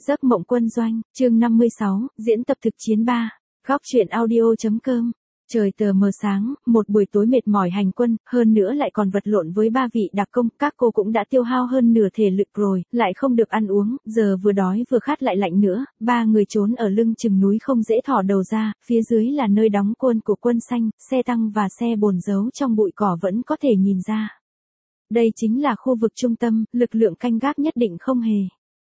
Giấc mộng quân doanh, chương 56, diễn tập thực chiến 3. Góc truyện audio.com. Trời tờ mờ sáng, một buổi tối mệt mỏi hành quân, hơn nữa lại còn vật lộn với 3 vị đặc công, các cô cũng đã tiêu hao hơn nửa thể lực rồi, lại không được ăn uống, giờ vừa đói vừa khát lại lạnh nữa, 3 người trốn ở lưng chừng núi không dễ thò đầu ra, phía dưới là nơi đóng quân của quân xanh, xe tăng và xe bồn giấu trong bụi cỏ vẫn có thể nhìn ra. Đây chính là khu vực trung tâm, lực lượng canh gác nhất định không hề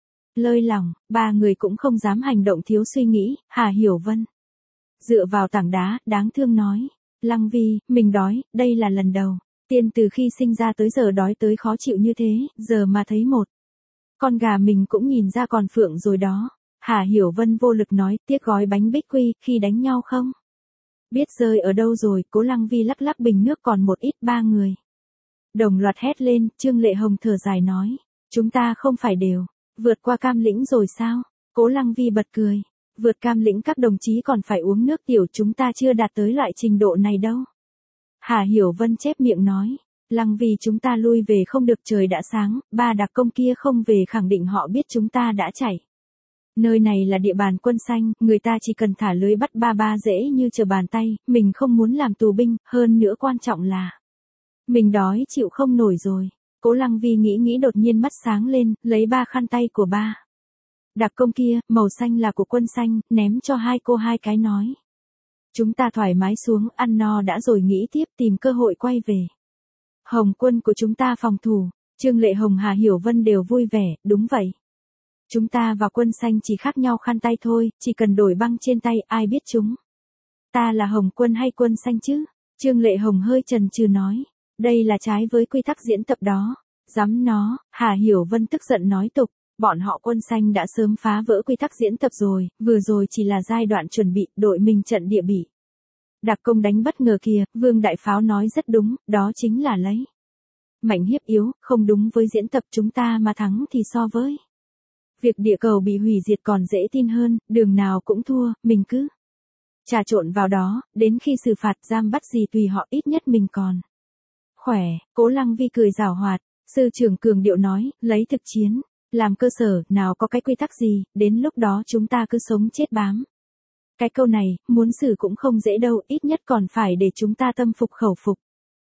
lơi lỏng, 3 người cũng không dám hành động thiếu suy nghĩ. Hà Hiểu Vân dựa vào tảng đá, đáng thương nói, Lăng Vi, mình đói, đây là lần đầu tiên từ khi sinh ra tới giờ đói tới khó chịu như thế, giờ mà thấy một con gà mình cũng nhìn ra còn phượng rồi đó. Hà Hiểu Vân vô lực nói, tiếc gói bánh bích quy, khi đánh nhau không biết rơi ở đâu rồi. Cố Lăng Vi lắc lắc bình nước còn một ít. 3 người đồng loạt hét lên. Trương Lệ Hồng thở dài nói, chúng ta không phải đều vượt qua Cam Lĩnh rồi sao? Cố Lăng Vi bật cười, vượt Cam Lĩnh các đồng chí còn phải uống nước tiểu, chúng ta chưa đạt tới loại trình độ này đâu. Hà Hiểu Vân chép miệng nói, Lăng Vi chúng ta lui về không được, trời đã sáng, 3 đặc công kia không về khẳng định họ biết chúng ta đã chạy. Nơi này là địa bàn quân xanh, người ta chỉ cần thả lưới bắt ba dễ như trở bàn tay, mình không muốn làm tù binh, hơn nữa quan trọng là mình đói chịu không nổi rồi. Cố Lăng Vi nghĩ đột nhiên mắt sáng lên, lấy 3 khăn tay của 3 đặc công kia, màu xanh là của quân xanh, ném cho 2 cô 2 cái nói, chúng ta thoải mái xuống, ăn no đã rồi nghĩ tiếp, tìm cơ hội quay về. Hồng quân của chúng ta phòng thủ. Trương Lệ Hồng Hà Hiểu Vân đều vui vẻ, đúng vậy. Chúng ta và quân xanh chỉ khác nhau khăn tay thôi, chỉ cần đổi băng trên tay, ai biết chúng ta là Hồng quân hay quân xanh chứ? Trương Lệ Hồng hơi chần chừ nói, đây là trái với quy tắc diễn tập đó. Dám nó, Hà Hiểu Vân tức giận nói tục, bọn họ quân xanh đã sớm phá vỡ quy tắc diễn tập rồi, vừa rồi chỉ là giai đoạn chuẩn bị, đội mình trận địa bị đặc công đánh bất ngờ kìa. Vương Đại Pháo nói rất đúng, đó chính là lấy mạnh hiếp yếu, không đúng với diễn tập. Chúng ta mà thắng thì so với việc địa cầu bị hủy diệt còn dễ tin hơn, đường nào cũng thua, mình cứ trà trộn vào đó, đến khi xử phạt giam bắt gì tùy họ, ít nhất mình còn khỏe. Cố Lăng Vi cười giảo hoạt, sư trưởng cường điệu nói, lấy thực chiến làm cơ sở, nào có cái quy tắc gì, đến lúc đó chúng ta cứ sống chết bám. Cái câu này, muốn xử cũng không dễ đâu, ít nhất còn phải để chúng ta tâm phục khẩu phục.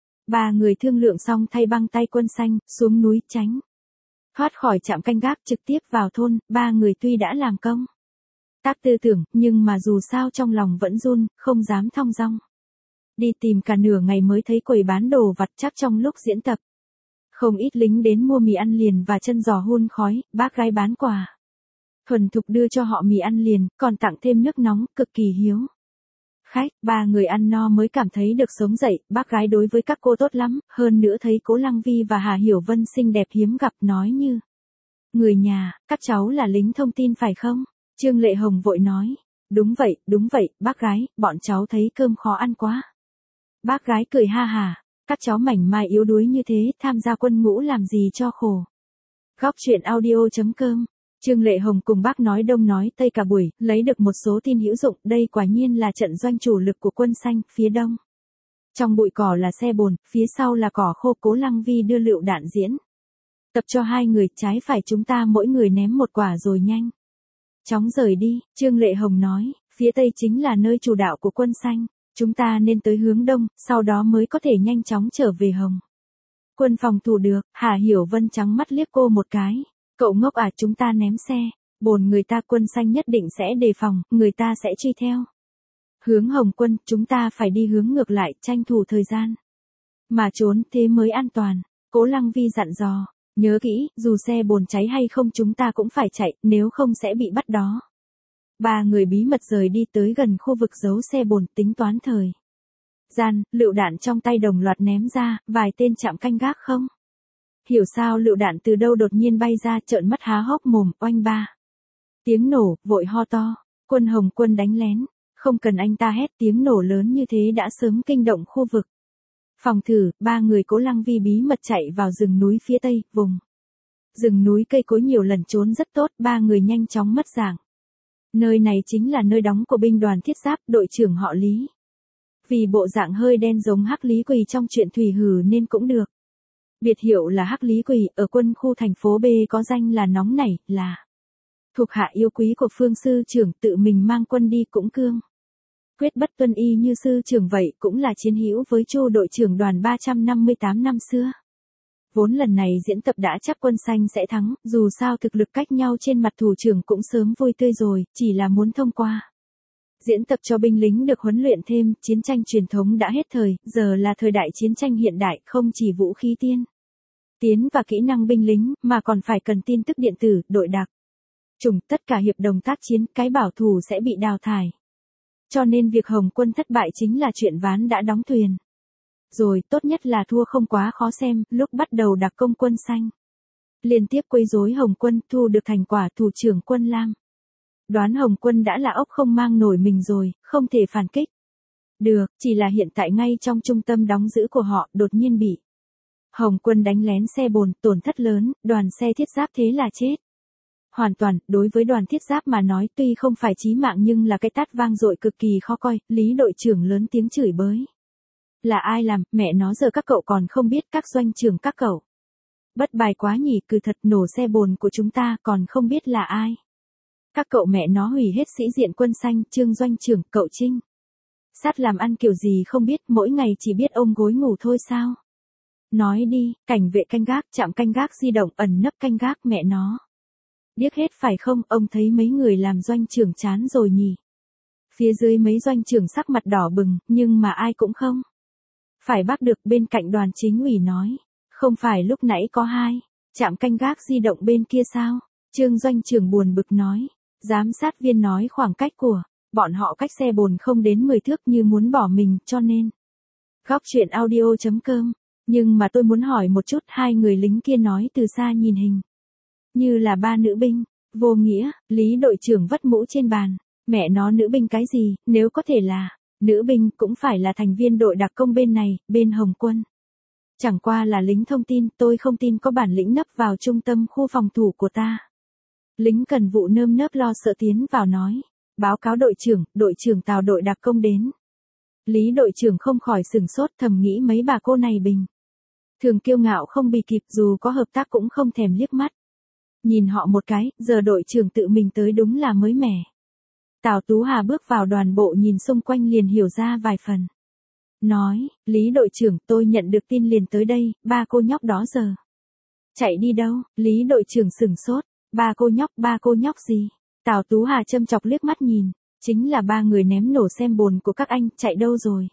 3 người thương lượng xong thay băng tay quân xanh, xuống núi tránh thoát khỏi trạm canh gác trực tiếp vào thôn. 3 người tuy đã làm công tác tư tưởng, nhưng mà dù sao trong lòng vẫn run, không dám thong dong đi tìm cả nửa ngày mới thấy quầy bán đồ vặt. Chắc trong lúc diễn tập không ít lính đến mua mì ăn liền và chân giò hun khói. Bác gái bán quà thuần thục đưa cho họ mì ăn liền, còn tặng thêm nước nóng, cực kỳ hiếu khách. 3 người ăn no mới cảm thấy được sống dậy. Bác gái đối với các cô tốt lắm, hơn nữa thấy Cố Lăng Vi và Hà Hiểu Vân xinh đẹp hiếm gặp, nói như người nhà, các cháu là lính thông tin phải không? Trương Lệ Hồng vội nói, đúng vậy, bác gái, bọn cháu thấy cơm khó ăn quá. Bác gái cười ha hà, các cháu mảnh mai yếu đuối như thế, tham gia quân ngũ làm gì cho khổ. Góc truyện audio.com. Trương Lệ Hồng cùng bác nói đông nói tây cả buổi, lấy được một số tin hữu dụng. Đây quả nhiên là trận doanh chủ lực của quân xanh. Phía đông trong bụi cỏ là xe bồn, phía sau là cỏ khô. Cố Lăng Vi đưa lựu đạn diễn tập cho 2 người, trái phải chúng ta mỗi người ném một quả rồi nhanh chóng rời đi. Trương Lệ Hồng nói, phía tây chính là nơi chủ đạo của quân xanh, chúng ta nên tới hướng đông, sau đó mới có thể nhanh chóng trở về Hồng quân phòng thủ được. Hà Hiểu Vân trắng mắt liếc cô một cái, cậu ngốc à, chúng ta ném xe bồn người ta, quân xanh nhất định sẽ đề phòng, người ta sẽ truy theo hướng Hồng quân, chúng ta phải đi hướng ngược lại, tranh thủ thời gian mà trốn, thế mới an toàn. Cố Lăng Vi dặn dò, nhớ kỹ, dù xe bồn cháy hay không chúng ta cũng phải chạy, nếu không sẽ bị bắt đó. 3 người bí mật rời đi tới gần khu vực giấu xe bồn, tính toán thời gian, lựu đạn trong tay đồng loạt ném ra, vài tên chạm canh gác không hiểu sao lựu đạn từ đâu đột nhiên bay ra, trợn mắt há hốc mồm, oanh 3 tiếng nổ, vội ho to, quân Hồng quân đánh lén. Không cần anh ta hét, tiếng nổ lớn như thế đã sớm kinh động khu vực phòng thử. 3 người Cố Lăng Vi bí mật chạy vào rừng núi phía tây, vùng rừng núi cây cối nhiều lần trốn rất tốt. 3 người nhanh chóng mất dạng. Nơi này chính là nơi đóng của binh đoàn thiết giáp, đội trưởng họ Lý. Vì bộ dạng hơi đen giống Hắc Lý Quỳ trong truyện Thủy Hử nên cũng được biệt hiệu là Hắc Lý Quỳ. Ở quân khu thành phố B có danh là nóng nảy, là Thuộc hạ yêu quý của Phương sư trưởng tự mình mang quân đi cũng cương. Quyết bất tuân y như sư trưởng vậy cũng là chiến hữu với Chu đội trưởng đoàn 358 năm xưa. Vốn lần này diễn tập đã chắc quân xanh sẽ thắng, dù sao thực lực cách nhau trên mặt thủ trưởng cũng sớm vui tươi rồi, chỉ là muốn thông qua. Diễn tập cho binh lính được huấn luyện thêm, chiến tranh truyền thống đã hết thời, giờ là thời đại chiến tranh hiện đại, không chỉ vũ khí tiến và kỹ năng binh lính, mà còn phải cần tin tức điện tử, đội đặc chủng, tất cả hiệp đồng tác chiến, cái bảo thủ sẽ bị đào thải. Cho nên việc Hồng quân thất bại chính là chuyện ván đã đóng thuyền. Rồi, tốt nhất là thua không quá khó xem, lúc bắt đầu đặc công quân xanh. Liên tiếp quấy rối Hồng quân, thu được thành quả thủ trưởng quân Lam. Đoán Hồng quân đã là ốc không mang nổi mình rồi, không thể phản kích. Được, chỉ là hiện tại ngay trong trung tâm đóng giữ của họ, đột nhiên bị Hồng quân đánh lén xe bồn, tổn thất lớn, đoàn xe thiết giáp thế là chết. Hoàn toàn, đối với đoàn thiết giáp mà nói tuy không phải chí mạng nhưng là cái tát vang dội cực kỳ khó coi, Lý đội trưởng lớn tiếng chửi bới. Là ai làm, mẹ nó giờ các cậu còn không biết, các doanh trưởng các cậu. Bất bài quá nhỉ, cứ thật nổ xe bồn của chúng ta còn không biết là ai. Các cậu mẹ nó hủy hết sĩ diện quân xanh, Trương doanh trưởng, cậu Trinh. Sát làm ăn kiểu gì không biết, mỗi ngày chỉ biết ôm gối ngủ thôi sao. Nói đi, cảnh vệ canh gác, trạm canh gác di động, ẩn nấp canh gác mẹ nó. Điếc hết phải không, ông thấy mấy người làm doanh trưởng chán rồi nhỉ. Phía dưới mấy doanh trưởng sắc mặt đỏ bừng, nhưng mà ai cũng không phải bác được. Bên cạnh đoàn chính ủy nói, không phải lúc nãy có hai trạm canh gác di động bên kia sao? Trương doanh trưởng buồn bực nói, giám sát viên nói khoảng cách của bọn họ cách xe bồn không đến 10 thước, như muốn bỏ mình, cho nên. Góc truyện audio.com. Nhưng mà tôi muốn hỏi một chút, hai người lính kia nói từ xa nhìn hình như là ba nữ binh. Vô nghĩa, Lý đội trưởng vất mũ trên bàn. Mẹ nó, nữ binh cái gì, nếu có thể là nữ binh cũng phải là thành viên đội đặc công bên này, bên Hồng quân. Chẳng qua là lính thông tin, tôi không tin có bản lĩnh nấp vào trung tâm khu phòng thủ của ta. Lính cần vụ nơm nớp lo sợ tiến vào nói, báo cáo đội trưởng Tào đội đặc công đến. Lý đội trưởng không khỏi sửng sốt, thầm nghĩ mấy bà cô này bình thường kiêu ngạo không bị kịp, dù có hợp tác cũng không thèm liếc mắt. Nhìn họ một cái, giờ đội trưởng tự mình tới đúng là mới mẻ. Tào Tú Hà bước vào đoàn bộ nhìn xung quanh liền hiểu ra vài phần. Nói, Lý đội trưởng, tôi nhận được tin liền tới đây, ba cô nhóc đó giờ chạy đi đâu? Lý đội trưởng sửng sốt, ba cô nhóc gì? Tào Tú Hà châm chọc liếc mắt nhìn, chính là ba người ném nổ xem bồn của các anh, chạy đâu rồi?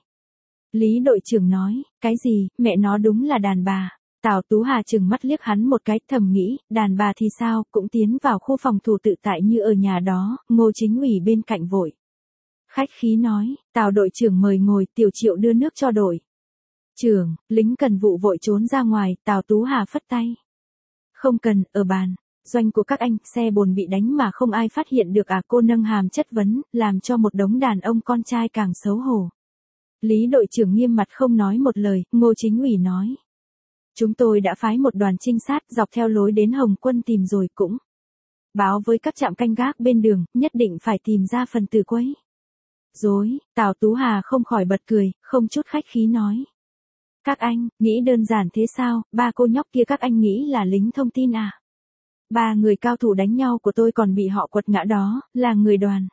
Lý đội trưởng nói, cái gì, mẹ nó đúng là đàn bà. Tào Tú Hà trừng mắt liếc hắn một cái, thầm nghĩ, đàn bà thì sao, cũng tiến vào khu phòng thủ tự tại như ở nhà đó. Ngô chính ủy bên cạnh vội khách khí nói, Tào đội trưởng mời ngồi, Tiểu Triệu đưa nước cho đội trưởng. Lính cần vụ vội trốn ra ngoài, Tào Tú Hà phất tay. Không cần, ở bàn doanh của các anh, xe bồn bị đánh mà không ai phát hiện được à? Cô nâng hàm chất vấn, làm cho một đống đàn ông con trai càng xấu hổ. Lý đội trưởng nghiêm mặt không nói một lời. Ngô chính ủy nói, chúng tôi đã phái một đoàn trinh sát dọc theo lối đến Hồng quân tìm rồi, cũng báo với các trạm canh gác bên đường, nhất định phải tìm ra phần tử quấy rối. Tào Tú Hà không khỏi bật cười, không chút khách khí nói, các anh nghĩ đơn giản thế sao? Ba cô nhóc kia các anh nghĩ là lính thông tin à? Ba người cao thủ đánh nhau của tôi còn bị họ quật ngã đó, là người đoàn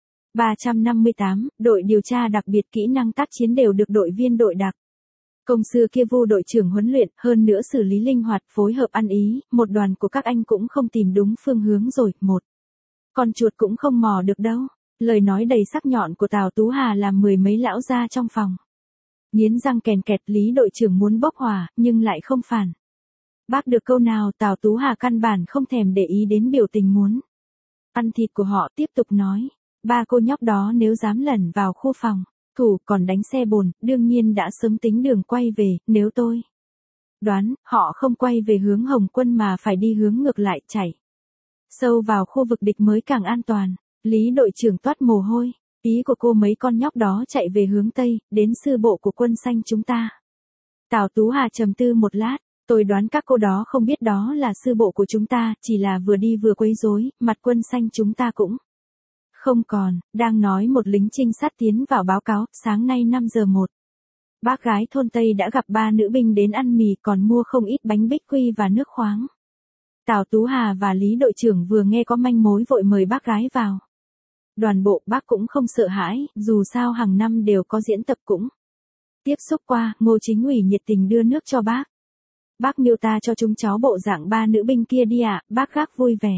358, đội điều tra đặc biệt, kỹ năng tác chiến đều được đội viên đội đặc công xưa kia Vu đội trưởng huấn luyện, hơn nữa xử lý linh hoạt, phối hợp ăn ý. Một đoàn của các anh cũng không tìm đúng phương hướng rồi, một con chuột cũng không mò được đâu. Lời nói đầy sắc nhọn của Tào Tú Hà làm mười mấy lão gia trong phòng nghiến răng kèn kẹt. Lý đội trưởng muốn bốc hỏa, nhưng lại không phản bác được câu nào. Tào Tú Hà căn bản không thèm để ý đến biểu tình muốn ăn thịt của họ, tiếp tục nói, ba cô nhóc đó nếu dám lẩn vào khu phòng thủ còn đánh xe bồn, đương nhiên đã sớm tính đường quay về. Nếu tôi đoán, họ không quay về hướng Hồng quân mà phải đi hướng ngược lại, chạy sâu vào khu vực địch mới càng an toàn. Lý đội trưởng toát mồ hôi, ý của cô mấy con nhóc đó chạy về hướng Tây, đến sư bộ của quân xanh chúng ta. Tào Tú Hà trầm tư một lát, tôi đoán các cô đó không biết đó là sư bộ của chúng ta, chỉ là vừa đi vừa quấy rối, mặt quân xanh chúng ta cũng không còn. Đang nói một lính trinh sát tiến vào báo cáo, sáng nay 5 giờ một bác gái thôn Tây đã gặp ba nữ binh đến ăn mì, còn mua không ít bánh bích quy và nước khoáng. Tào Tú Hà và Lý đội trưởng vừa nghe có manh mối vội mời bác gái vào. Đoàn bộ bác cũng không sợ hãi, dù sao hàng năm đều có diễn tập cũng. Tiếp xúc qua, Ngô Chính ủy nhiệt tình đưa nước cho bác. Bác miêu tả cho chúng cháu bộ dạng ba nữ binh kia đi ạ, bác gác vui vẻ.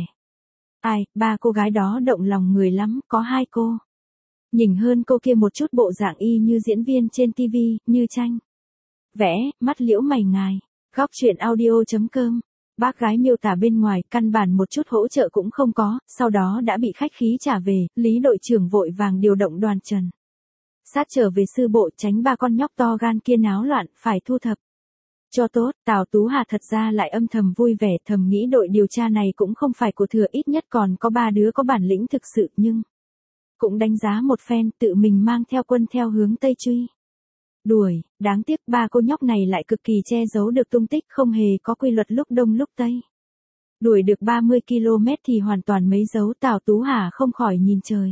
Ai, ba cô gái đó động lòng người lắm, có hai cô. Nhìn hơn cô kia một chút bộ dạng y như diễn viên trên TV, như tranh. Vẽ, mắt liễu mày ngài. Góc chuyện audio.com. Bác gái miêu tả bên ngoài, căn bản một chút hỗ trợ cũng không có, sau đó đã bị khách khí trả về, Lý đội trưởng vội vàng điều động đoàn trần. Sát trở về sư bộ tránh ba con nhóc to gan kia náo loạn, phải thu thập. Cho tốt, Tào Tú Hà thật ra lại âm thầm vui vẻ, thầm nghĩ đội điều tra này cũng không phải của thừa, ít nhất còn có ba đứa có bản lĩnh thực sự, nhưng cũng đánh giá một phen, tự mình mang theo quân theo hướng Tây truy. Đuổi, đáng tiếc ba cô nhóc này lại cực kỳ che giấu được tung tích, không hề có quy luật lúc đông lúc tây. Đuổi được 30 km thì hoàn toàn mấy dấu, Tào Tú Hà không khỏi nhìn trời.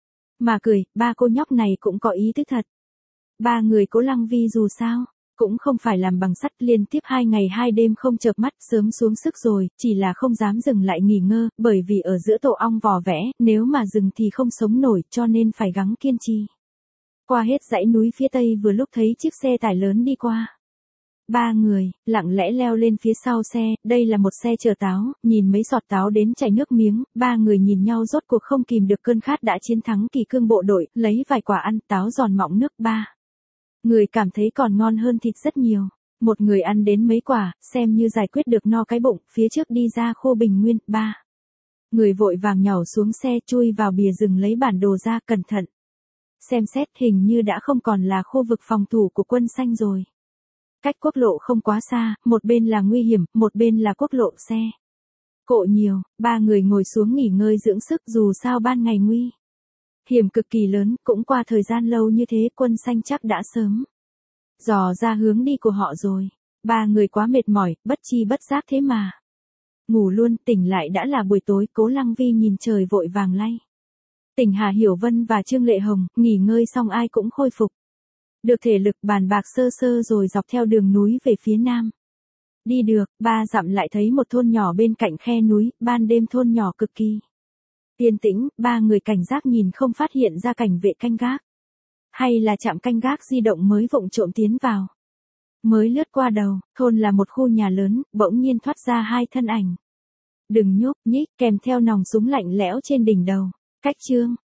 Mà cười, ba cô nhóc này cũng có ý tứ thật. Ba người Cố Lăng Vi dù sao, cũng không phải làm bằng sắt, liên tiếp 2 ngày 2 đêm không chợp mắt, sớm xuống sức rồi, chỉ là không dám dừng lại nghỉ ngơi, bởi vì ở giữa tổ ong vò vẽ, nếu mà dừng thì không sống nổi, cho nên phải gắng kiên trì. Qua hết dãy núi phía tây vừa lúc thấy chiếc xe tải lớn đi qua. Ba người, lặng lẽ leo lên phía sau xe, đây là một xe chở táo, nhìn mấy sọt táo đến chảy nước miếng, ba người nhìn nhau rốt cuộc không kìm được cơn khát đã chiến thắng kỳ cương bộ đội, lấy vài quả ăn, táo giòn mọng nước ba. Người cảm thấy còn ngon hơn thịt rất nhiều. Một người ăn đến mấy quả, xem như giải quyết được no cái bụng, phía trước đi ra khô bình nguyên, ba. Người vội vàng nhảy xuống xe chui vào bìa rừng lấy bản đồ ra cẩn thận. Xem xét hình như đã không còn là khu vực phòng thủ của quân xanh rồi. Cách quốc lộ không quá xa, một bên là nguy hiểm, một bên là quốc lộ xe. Cộ nhiều, ba người ngồi xuống nghỉ ngơi dưỡng sức dù sao ban ngày nguy hiểm cực kỳ lớn, cũng qua thời gian lâu như thế quân xanh chắc đã sớm dò ra hướng đi của họ rồi. Ba người quá mệt mỏi, bất chi bất giác thế mà. Ngủ luôn, tỉnh lại đã là buổi tối, Cố Lăng Vi nhìn trời vội vàng lay. Tỉnh Hà Hiểu Vân và Trương Lệ Hồng, nghỉ ngơi xong ai cũng khôi phục được thể lực, bàn bạc sơ sơ rồi dọc theo đường núi về phía nam. Đi được, 3 dặm lại thấy một thôn nhỏ bên cạnh khe núi, ban đêm thôn nhỏ cực kỳ yên tĩnh, ba người cảnh giác nhìn không phát hiện ra cảnh vệ canh gác. Hay là trạm canh gác di động mới vụng trộm tiến vào. Mới lướt qua đầu, thôn là một khu nhà lớn, bỗng nhiên thoát ra hai thân ảnh. Đừng nhúc nhích, kèm theo nòng súng lạnh lẽo trên đỉnh đầu. Cách Trương